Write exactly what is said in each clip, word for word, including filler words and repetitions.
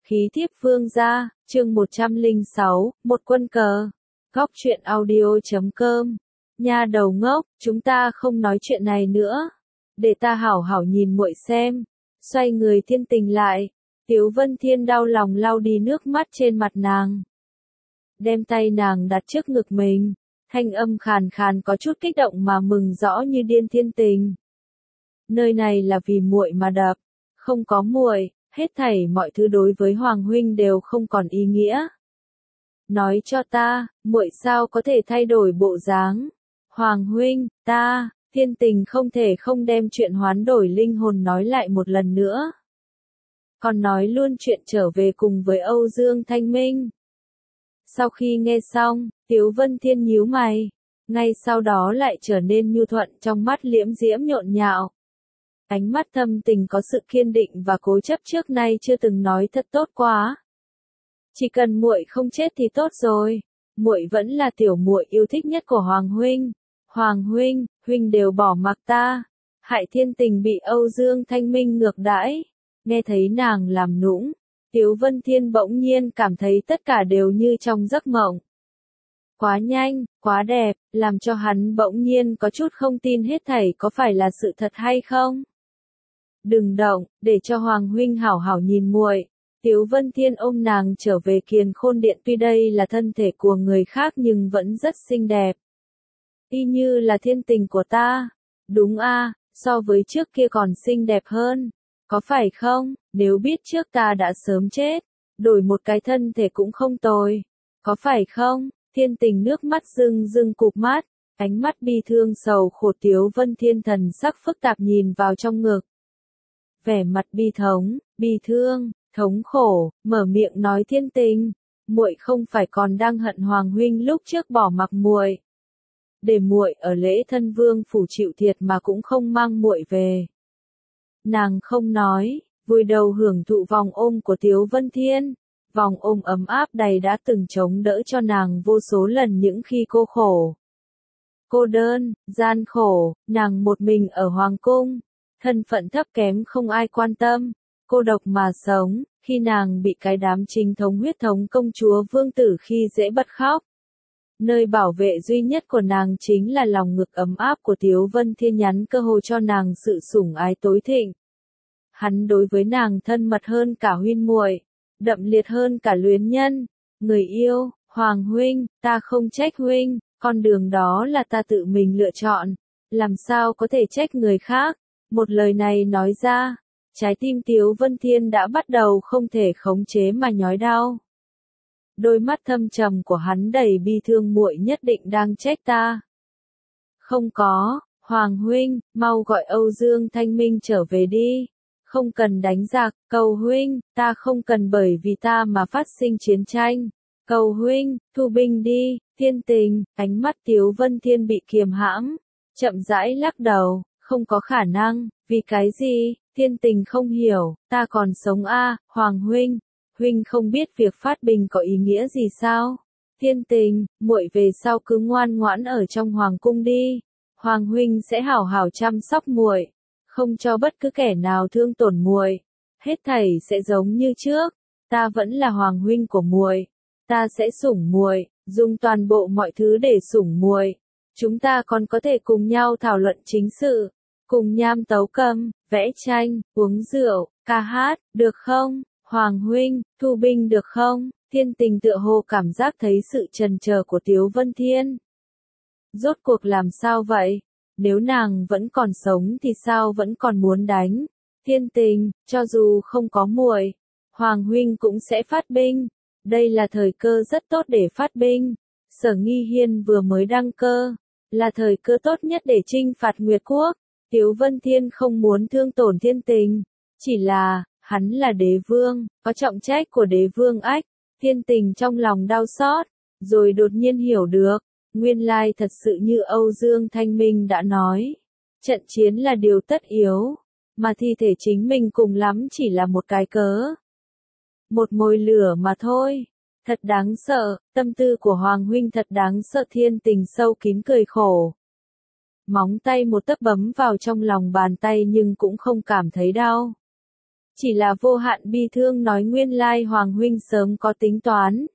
Khí thiếp vương gia, chương một trăm lẻ sáu, một quân cờ. Góc truyện audio chấm com. Nha đầu ngốc, chúng ta không nói chuyện này nữa. Để ta hảo hảo nhìn muội xem. Xoay người Thiên Tình lại. Tiếu Vân Thiên đau lòng lau đi nước mắt trên mặt nàng. Đem tay nàng đặt trước ngực mình. Thanh âm khàn khàn có chút kích động mà mừng rõ như điên. Thiên Tình. Nơi này là vì muội mà đập. Không có muội, hết thảy mọi thứ đối với Hoàng huynh đều không còn ý nghĩa. Nói cho ta, muội sao có thể thay đổi bộ dáng? Hoàng huynh, ta, Thiên Tình không thể không đem chuyện hoán đổi linh hồn nói lại một lần nữa. Còn nói luôn chuyện trở về cùng với Âu Dương Thanh Minh. Sau khi nghe xong, Tiếu Vân Thiên nhíu mày, ngay sau đó lại trở nên nhu thuận, trong mắt liễm diễm nhộn nhạo. Ánh mắt thâm tình có sự kiên định và cố chấp trước nay chưa từng nói thật tốt quá. Chỉ cần muội không chết thì tốt rồi. Muội vẫn là tiểu muội yêu thích nhất của Hoàng huynh. Hoàng huynh, huynh đều bỏ mặc ta. Hại Thiên Tình bị Âu Dương Thanh Minh ngược đãi. Nghe thấy nàng làm nũng, Tiếu Vân Thiên bỗng nhiên cảm thấy tất cả đều như trong giấc mộng. Quá nhanh, quá đẹp, làm cho hắn bỗng nhiên có chút không tin hết thảy có phải là sự thật hay không. Đừng động, để cho Hoàng huynh hảo hảo nhìn muội. Tiếu Vân Thiên ôm nàng trở về Kiền Khôn Điện, tuy đây là thân thể của người khác nhưng vẫn rất xinh đẹp. Y như là Thiên Tình của ta. Đúng a, so với trước kia còn xinh đẹp hơn. Có phải không? Nếu biết trước ta đã sớm chết, đổi một cái thân thể cũng không tồi. Có phải không? Thiên Tình nước mắt rưng rưng cụp mắt, ánh mắt bi thương sầu khổ. Tiếu Vân Thiên thần sắc phức tạp nhìn vào trong ngực. Vẻ mặt bi thống, bi thương, thống khổ, mở miệng nói Thiên Tình, muội không phải còn đang hận Hoàng huynh lúc trước bỏ mặc muội, để muội ở lễ thân vương phủ chịu thiệt mà cũng không mang muội về. Nàng không nói, vùi đầu hưởng thụ vòng ôm của Tiếu Vân Thiên, vòng ôm ấm áp đầy đã từng chống đỡ cho nàng vô số lần những khi cô khổ, cô đơn, gian khổ, nàng một mình ở hoàng cung. Thân phận thấp kém không ai quan tâm, cô độc mà sống, khi nàng bị cái đám chính thống huyết thống công chúa vương tử khi dễ bật khóc. Nơi bảo vệ duy nhất của nàng chính là lòng ngực ấm áp của Tiếu Vân Thiên, nhắn cơ hội cho nàng sự sủng ái tối thịnh. Hắn đối với nàng thân mật hơn cả huynh muội, đậm liệt hơn cả luyến nhân. Người yêu, Hoàng huynh, ta không trách huynh, con đường đó là ta tự mình lựa chọn, làm sao có thể trách người khác. Một lời này nói ra, trái tim Tiếu Vân Thiên đã bắt đầu không thể khống chế mà nhói đau. Đôi mắt thâm trầm của hắn đầy bi thương, muội nhất định đang trách ta. Không có, Hoàng huynh, mau gọi Âu Dương Thanh Minh trở về đi. Không cần đánh giặc, cầu huynh, ta không cần bởi vì ta mà phát sinh chiến tranh. Cầu huynh, thu binh đi. Thiên Tình, ánh mắt Tiếu Vân Thiên bị kiềm hãm, chậm rãi lắc đầu. Không có khả năng, vì cái gì? Thiên Tình không hiểu, ta còn sống a, à, Hoàng huynh, huynh không biết việc phát binh có ý nghĩa gì sao? Thiên Tình, muội về sau cứ ngoan ngoãn ở trong hoàng cung đi, Hoàng huynh sẽ hảo hảo chăm sóc muội, không cho bất cứ kẻ nào thương tổn muội, hết thảy sẽ giống như trước, ta vẫn là Hoàng huynh của muội, ta sẽ sủng muội, dùng toàn bộ mọi thứ để sủng muội. Chúng ta còn có thể cùng nhau thảo luận chính sự, cùng nham tấu cầm, vẽ tranh, uống rượu, ca hát, được không? Hoàng huynh, thu binh được không? Thiên Tình tựa hồ cảm giác thấy sự chần chờ của Tiếu Vân Thiên. Rốt cuộc làm sao vậy? Nếu nàng vẫn còn sống thì sao vẫn còn muốn đánh? Thiên Tình, cho dù không có muội, Hoàng huynh cũng sẽ phát binh. Đây là thời cơ rất tốt để phát binh. Sở Nghi Hiên vừa mới đăng cơ, là thời cơ tốt nhất để chinh phạt Nguyệt Quốc. Tiếu Vân Thiên không muốn thương tổn Thiên Tình, chỉ là, hắn là đế vương, có trọng trách của đế vương ách. Thiên Tình trong lòng đau xót, rồi đột nhiên hiểu được, nguyên lai thật sự như Âu Dương Thanh Minh đã nói. Trận chiến là điều tất yếu, mà thi thể chính mình cùng lắm chỉ là một cái cớ. Một mồi lửa mà thôi. Thật đáng sợ, tâm tư của Hoàng huynh thật đáng sợ. Thiên Tình sâu kín cười khổ. Móng tay một tấc bấm vào trong lòng bàn tay nhưng cũng không cảm thấy đau. Chỉ là vô hạn bi thương nói nguyên lai Hoàng huynh sớm có tính toán.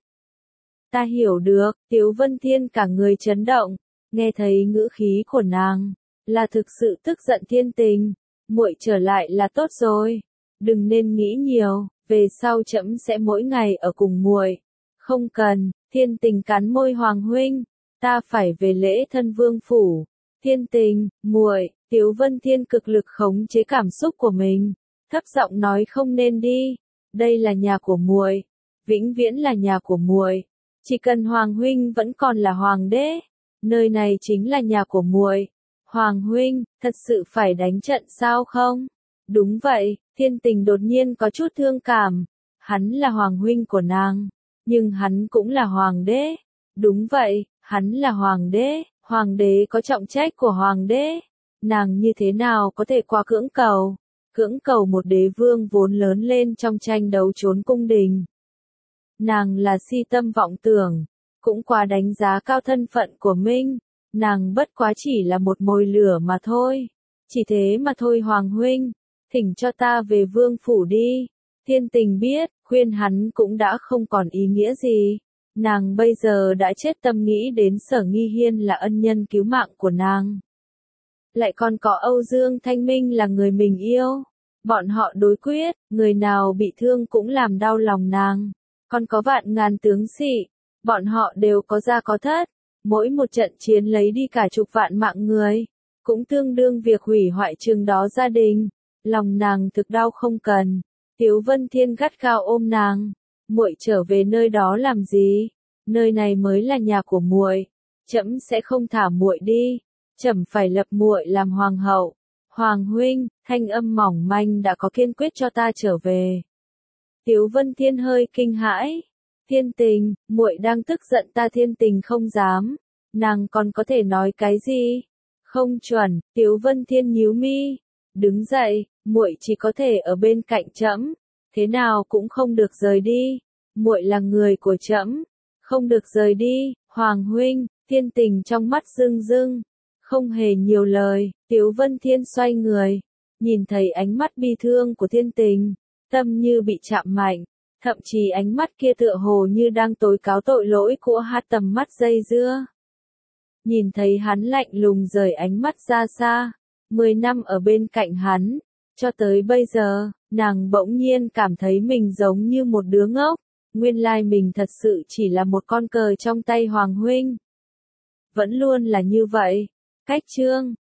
Ta hiểu được, Tiếu Vân Thiên cả người chấn động, nghe thấy ngữ khí của nàng, là thực sự tức giận Thiên Tình, muội trở lại là tốt rồi, đừng nên nghĩ nhiều, về sau trẫm sẽ mỗi ngày ở cùng muội. Không cần, Thiên Tình cắn môi Hoàng huynh, ta phải về lễ thân vương phủ. Thiên Tình, muội, Tiếu Vân Thiên cực lực khống chế cảm xúc của mình, thấp giọng nói không nên đi, đây là nhà của muội, vĩnh viễn là nhà của muội. Chỉ cần Hoàng huynh vẫn còn là hoàng đế, nơi này chính là nhà của muội. Hoàng huynh, thật sự phải đánh trận sao không? Đúng vậy, Thiên Tình đột nhiên có chút thương cảm, hắn là hoàng huynh của nàng, nhưng hắn cũng là hoàng đế. Đúng vậy, hắn là hoàng đế, hoàng đế có trọng trách của hoàng đế. Nàng như thế nào có thể qua cưỡng cầu? Cưỡng cầu một đế vương vốn lớn lên trong tranh đấu trốn cung đình. Nàng là si tâm vọng tưởng, cũng quá đánh giá cao thân phận của Minh, nàng bất quá chỉ là một mồi lửa mà thôi. Chỉ thế mà thôi Hoàng huynh, thỉnh cho ta về vương phủ đi. Thiên Tình biết, khuyên hắn cũng đã không còn ý nghĩa gì. Nàng bây giờ đã chết tâm nghĩ đến Sở Nghi Hiên là ân nhân cứu mạng của nàng. Lại còn có Âu Dương Thanh Minh là người mình yêu. Bọn họ đối quyết, người nào bị thương cũng làm đau lòng nàng. Còn có vạn ngàn tướng sĩ, bọn họ đều có gia có thất. Mỗi một trận chiến lấy đi cả chục vạn mạng người, cũng tương đương việc hủy hoại chừng đó gia đình. Lòng nàng thực đau không cần. Tiếu Vân Thiên gắt gao ôm nàng. Muội trở về nơi đó làm gì? Nơi này mới là nhà của muội. Trẫm sẽ không thả muội đi. Trẫm phải lập muội làm hoàng hậu. Hoàng huynh, thanh âm mỏng manh đã có kiên quyết cho ta trở về. Tiếu Vân Thiên hơi kinh hãi. Thiên Tình, muội đang tức giận ta. Thiên Tình không dám. Nàng còn có thể nói cái gì? Không chuẩn. Tiếu Vân Thiên nhíu mi, đứng dậy. Muội chỉ có thể ở bên cạnh trẫm, thế nào cũng không được rời đi. Muội là người của trẫm, không được rời đi. Hoàng huynh, Thiên Tình trong mắt rưng rưng, không hề nhiều lời. Tiếu Vân Thiên xoay người, nhìn thấy ánh mắt bi thương của Thiên Tình, tâm như bị chạm mạnh, thậm chí ánh mắt kia tựa hồ như đang tố cáo tội lỗi của hắn. Tầm mắt dây dưa, nhìn thấy hắn lạnh lùng rời ánh mắt ra xa. Mười năm ở bên cạnh hắn, cho tới bây giờ, nàng bỗng nhiên cảm thấy mình giống như một đứa ngốc. Nguyên lai mình thật sự chỉ là một con cờ trong tay Hoàng huynh. Vẫn luôn là như vậy. Cách chương